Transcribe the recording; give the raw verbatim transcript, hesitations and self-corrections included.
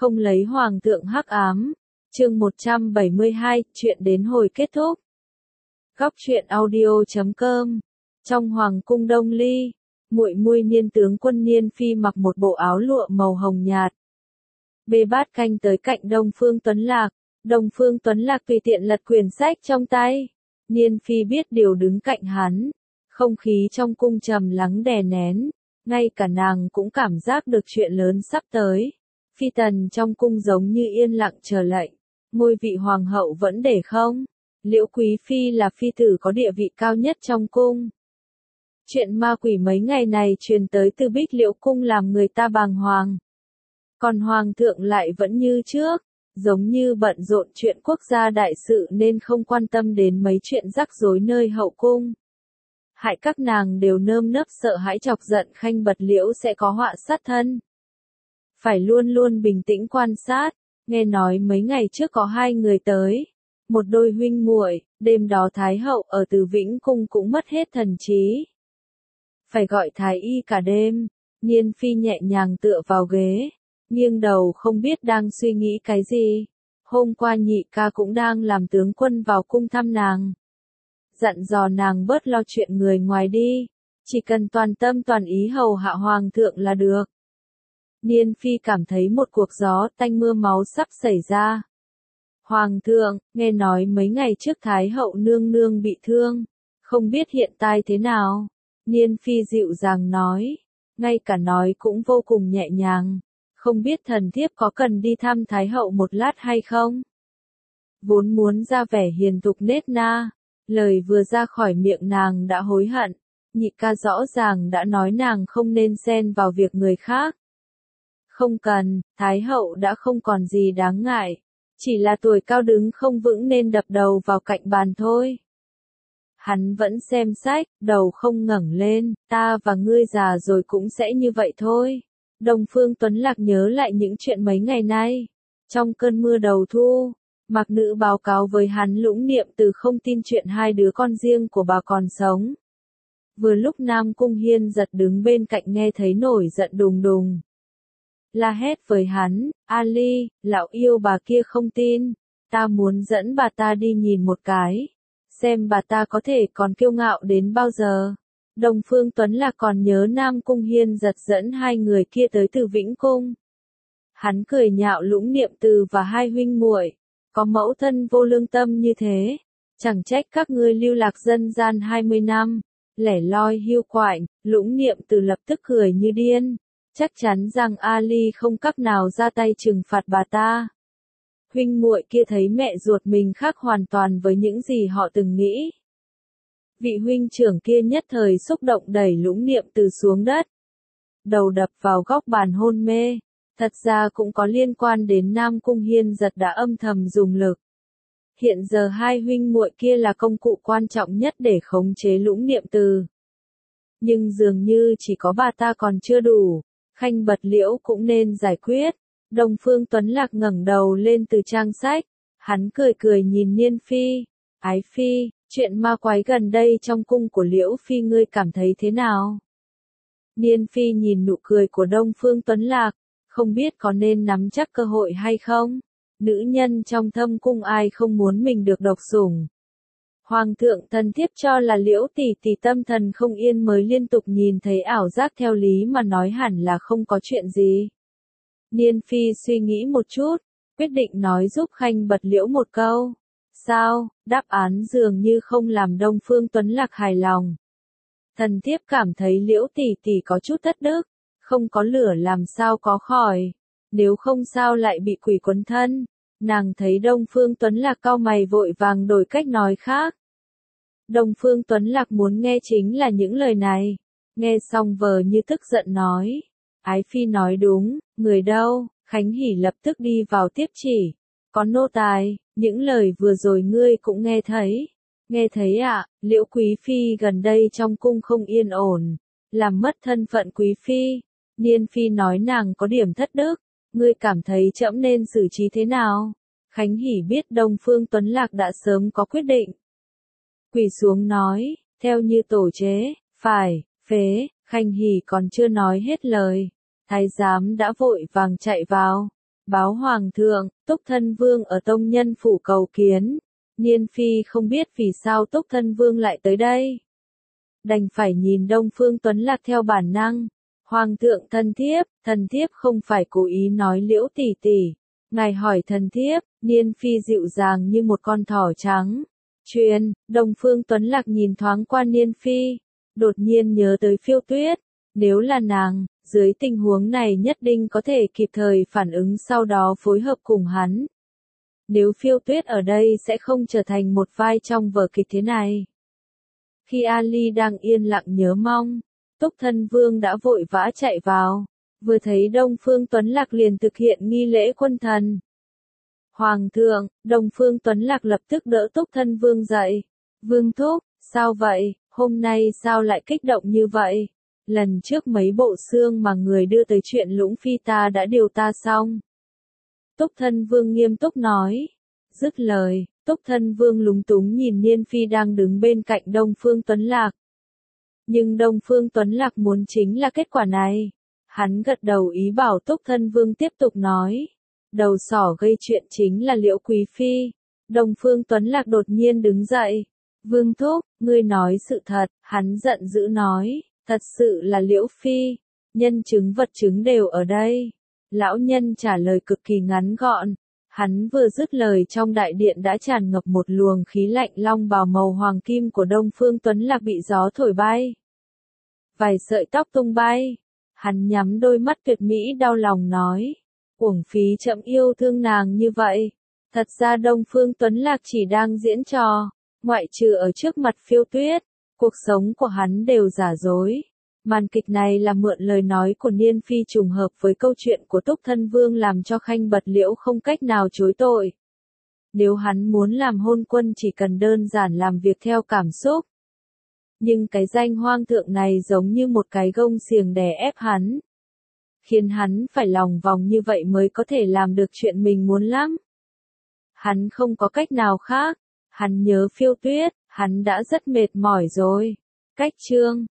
không lấy hoàng thượng hắc ám. Chương một trăm bảy mươi hai, chuyện đến hồi kết thúc. Góc truyện audio chấm com. Trong hoàng cung Đông Ly, muội muội Niên tướng quân Niên Phi mặc một bộ áo lụa màu hồng nhạt. Bê bát canh tới cạnh Đông Phương Tuấn Lạc. Đông Phương Tuấn Lạc tùy tiện lật quyển sách trong tay. Niên Phi biết điều đứng cạnh hắn. Không khí trong cung trầm lắng đè nén. Ngay cả nàng cũng cảm giác được chuyện lớn sắp tới. Phi tần trong cung giống như yên lặng chờ lệnh. Ngôi vị hoàng hậu vẫn để không? Liễu Quý Phi là phi tử có địa vị cao nhất trong cung. Chuyện ma quỷ mấy ngày này truyền tới từ Bích Liễu cung làm người ta bàng hoàng. Còn hoàng thượng lại vẫn như trước, giống như bận rộn chuyện quốc gia đại sự nên không quan tâm đến mấy chuyện rắc rối nơi hậu cung. Hại các nàng đều nơm nớp sợ hãi chọc giận Khanh Bật Liễu sẽ có họa sát thân. Phải luôn luôn bình tĩnh quan sát, nghe nói mấy ngày trước có hai người tới, một đôi huynh muội, đêm đó Thái hậu ở Từ Vĩnh cung cũng mất hết thần trí. Phải gọi thái y cả đêm. Niên Phi nhẹ nhàng tựa vào ghế, nghiêng đầu không biết đang suy nghĩ cái gì. Hôm qua nhị ca cũng đang làm tướng quân vào cung thăm nàng. Dặn dò nàng bớt lo chuyện người ngoài đi, chỉ cần toàn tâm toàn ý hầu hạ hoàng thượng là được. Niên Phi cảm thấy một cuộc gió tanh mưa máu sắp xảy ra. Hoàng thượng, nghe nói mấy ngày trước Thái hậu nương nương bị thương, không biết hiện tại thế nào. Niên Phi dịu dàng nói, ngay cả nói cũng vô cùng nhẹ nhàng, không biết thần thiếp có cần đi thăm Thái hậu một lát hay không? Vốn muốn ra vẻ hiền thục nết na, lời vừa ra khỏi miệng nàng đã hối hận, nhị ca rõ ràng đã nói nàng không nên xen vào việc người khác. Không cần, Thái hậu đã không còn gì đáng ngại, chỉ là tuổi cao đứng không vững nên đập đầu vào cạnh bàn thôi. Hắn vẫn xem sách, đầu không ngẩng lên, ta và ngươi già rồi cũng sẽ như vậy thôi. Đông Phương Tuấn Lạc nhớ lại những chuyện mấy ngày nay. Trong cơn mưa đầu thu, Mạc Nữ báo cáo với hắn Lũng Niệm Từ không tin chuyện hai đứa con riêng của bà còn sống. Vừa lúc Nam Cung Hiên giật đứng bên cạnh nghe thấy nổi giận đùng đùng. La hét với hắn, Ali, lão yêu bà kia không tin, ta muốn dẫn bà ta đi nhìn một cái, xem bà ta có thể còn kiêu ngạo đến bao giờ. Đông Phương Tuấn Lạc còn nhớ Nam Cung Hiên giật dẫn hai người kia tới Từ Vĩnh cung. Hắn cười nhạo Lũng Niệm Từ và hai huynh muội, có mẫu thân vô lương tâm như thế, chẳng trách các ngươi lưu lạc dân gian hai mươi năm, lẻ loi hiu quạnh. Lũng Niệm Từ lập tức cười như điên. Chắc chắn rằng Ali không cách nào ra tay trừng phạt bà ta. Huynh muội kia thấy mẹ ruột mình khác hoàn toàn với những gì họ từng nghĩ. Vị huynh trưởng kia nhất thời xúc động đẩy Lũng Niệm Từ xuống đất. Đầu đập vào góc bàn hôn mê. Thật ra cũng có liên quan đến Nam Cung Hiên giật đã âm thầm dùng lực. Hiện giờ hai huynh muội kia là công cụ quan trọng nhất để khống chế Lũng Niệm Từ. Nhưng dường như chỉ có bà ta còn chưa đủ. Khanh Bật Liễu cũng nên giải quyết. Đông Phương Tuấn Lạc ngẩng đầu lên từ trang sách. Hắn cười cười nhìn Niên Phi. Ái Phi, chuyện ma quái gần đây trong cung của Liễu Phi ngươi cảm thấy thế nào? Niên Phi nhìn nụ cười của Đông Phương Tuấn Lạc. Không biết có nên nắm chắc cơ hội hay không? Nữ nhân trong thâm cung ai không muốn mình được độc sủng. Hoàng thượng thần thiếp cho là Liễu tỷ tỷ tâm thần không yên mới liên tục nhìn thấy ảo giác, theo lý mà nói hẳn là không có chuyện gì. Niên Phi suy nghĩ một chút, quyết định nói giúp Khanh Bật Liễu một câu. Sao, đáp án dường như không làm Đông Phương Tuấn Lạc hài lòng. Thần thiếp cảm thấy Liễu tỷ tỷ có chút thất đức, không có lửa làm sao có khỏi, nếu không sao lại bị quỷ quấn thân. Nàng thấy Đông Phương Tuấn Lạc cau mày vội vàng đổi cách nói khác. Đông Phương Tuấn Lạc muốn nghe chính là những lời này. Nghe xong vờ như tức giận nói. Ái Phi nói đúng, người đâu? Khánh Hỷ lập tức đi vào tiếp chỉ. Có nô tài, những lời vừa rồi ngươi cũng nghe thấy. Nghe thấy ạ, à, Liễu Quý Phi gần đây trong cung không yên ổn, làm mất thân phận Quý Phi. Niên Phi nói nàng có điểm thất đức. Ngươi cảm thấy trẫm nên xử trí thế nào? Khánh Hỷ biết Đông Phương Tuấn Lạc đã sớm có quyết định. Quỳ xuống nói, theo như tổ chế, phải, phế. Khánh Hỷ còn chưa nói hết lời. Thái giám đã vội vàng chạy vào. Báo hoàng thượng, Túc Thân Vương ở Tông Nhân phủ cầu kiến. Niên Phi không biết vì sao Túc Thân Vương lại tới đây. Đành phải nhìn Đông Phương Tuấn Lạc theo bản năng. Hoàng thượng thân thiếp, thần thiếp không phải cố ý nói Liễu tỷ tỷ. Ngài hỏi thần thiếp, Niên Phi dịu dàng như một con thỏ trắng. Truyền, Đông Phương Tuấn Lạc nhìn thoáng qua Niên Phi, đột nhiên nhớ tới Phiêu Tuyết. Nếu là nàng, dưới tình huống này nhất định có thể kịp thời phản ứng sau đó phối hợp cùng hắn. Nếu Phiêu Tuyết ở đây sẽ không trở thành một vai trong vở kịch thế này. Khi Ali đang yên lặng nhớ mong, Túc Thân Vương đã vội vã chạy vào, vừa thấy Đông Phương Tuấn Lạc liền thực hiện nghi lễ quân thần. Hoàng thượng, Đông Phương Tuấn Lạc lập tức đỡ Túc Thân Vương dậy. Vương thúc, sao vậy, hôm nay sao lại kích động như vậy? Lần trước mấy bộ xương mà người đưa tới chuyện Lũng Phi ta đã điều ta xong. Túc Thân Vương nghiêm túc nói. Dứt lời, Túc Thân Vương lúng túng nhìn Niên Phi đang đứng bên cạnh Đông Phương Tuấn Lạc. Nhưng Đông Phương Tuấn Lạc muốn chính là kết quả này. Hắn gật đầu ý bảo Túc Thân Vương tiếp tục nói. Đầu sỏ gây chuyện chính là Liễu Quý Phi. Đông Phương Tuấn Lạc đột nhiên đứng dậy. Vương thúc, ngươi nói sự thật, hắn giận dữ nói. Thật sự là Liễu Phi. Nhân chứng vật chứng đều ở đây. Lão nhân trả lời cực kỳ ngắn gọn. Hắn vừa dứt lời trong đại điện đã tràn ngập một luồng khí lạnh long bào màu hoàng kim của Đông Phương Tuấn Lạc bị gió thổi bay. Vài sợi tóc tung bay. Hắn nhắm đôi mắt tuyệt mỹ đau lòng nói. Uổng phí chậm yêu thương nàng như vậy. Thật ra Đông Phương Tuấn Lạc chỉ đang diễn trò. Ngoại trừ ở trước mặt Phiêu Tuyết, cuộc sống của hắn đều giả dối. Màn kịch này là mượn lời nói của Niên Phi trùng hợp với câu chuyện của Túc Thân Vương làm cho Khanh Bật Liễu không cách nào chối tội. Nếu hắn muốn làm hôn quân chỉ cần đơn giản làm việc theo cảm xúc. Nhưng cái danh hoang thượng này giống như một cái gông xiềng đè ép hắn. Khiến hắn phải lòng vòng như vậy mới có thể làm được chuyện mình muốn lắm. Hắn không có cách nào khác. Hắn nhớ Phiêu Tuyết, hắn đã rất mệt mỏi rồi. Cách chương